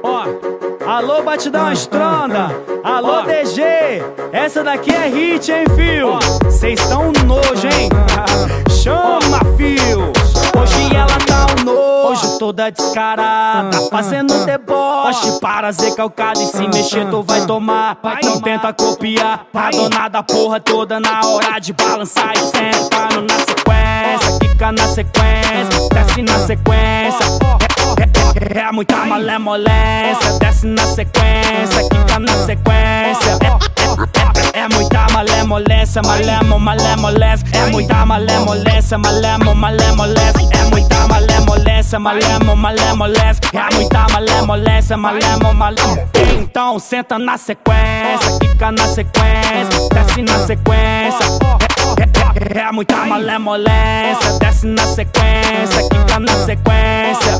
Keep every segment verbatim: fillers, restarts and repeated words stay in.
Ó, alô Batidão Estronda, alô D G, essa daqui é hit, hein, fio? Cês tão nojo, hein? Chama, fio! Hoje ela tá um nojo, toda descarada, fazendo deboche para ser calcada e se mexer tu vai tomar. Não tenta copiar, a dona da porra toda na hora de balançar e sentando na sequência, quica na sequência, desce na sequência. É, é, é muita malemolência, desce na sequência, quica na sequência. É, é, é, é muita malemolência, malemo, malemolência. É muita malemolência, malemo, malemolência. É muita malemolência, malemo, malemolência. É muita malemolência, malemo, malemolência. Então senta na sequência, quica na sequência, desce na sequência. É, é, é, é muita malemolência, desce na sequência, quica na sequência.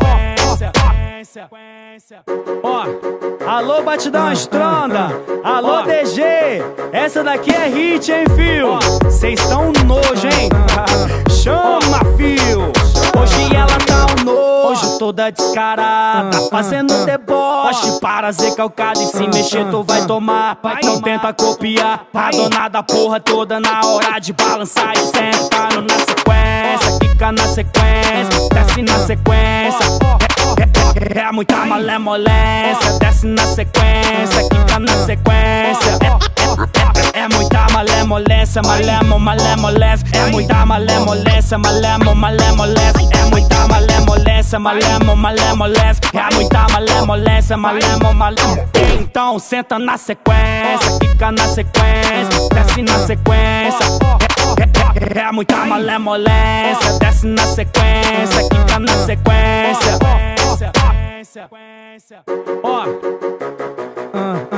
Ó, alô Batidão Estronda, alô D G, essa daqui é hit, hein, fio? Cês tão nojo, hein? Chama, fio! Hoje ela tá um nojo, toda descarada, fazendo deboche para ser calcada e se mexer tu vai tomar. Não tenta copiar, a dona da porra toda na hora de balançar e sentando na sequência, quica na sequência, desce na sequência. É, é, é muita malemolência, desce na sequência, quica na sequência. É, é, é, é muita malemolência, malemo, malemolência. É muita malemolência, malemo, malemolência. É muita malemolência, malemo, malemolência. É muita malemolência, malemo, malemolência. Então senta na sequência, quica na sequência, desce na sequência. É, é, é muita malemolência, desce na sequência, quica na sequência. Ó, uh, uh.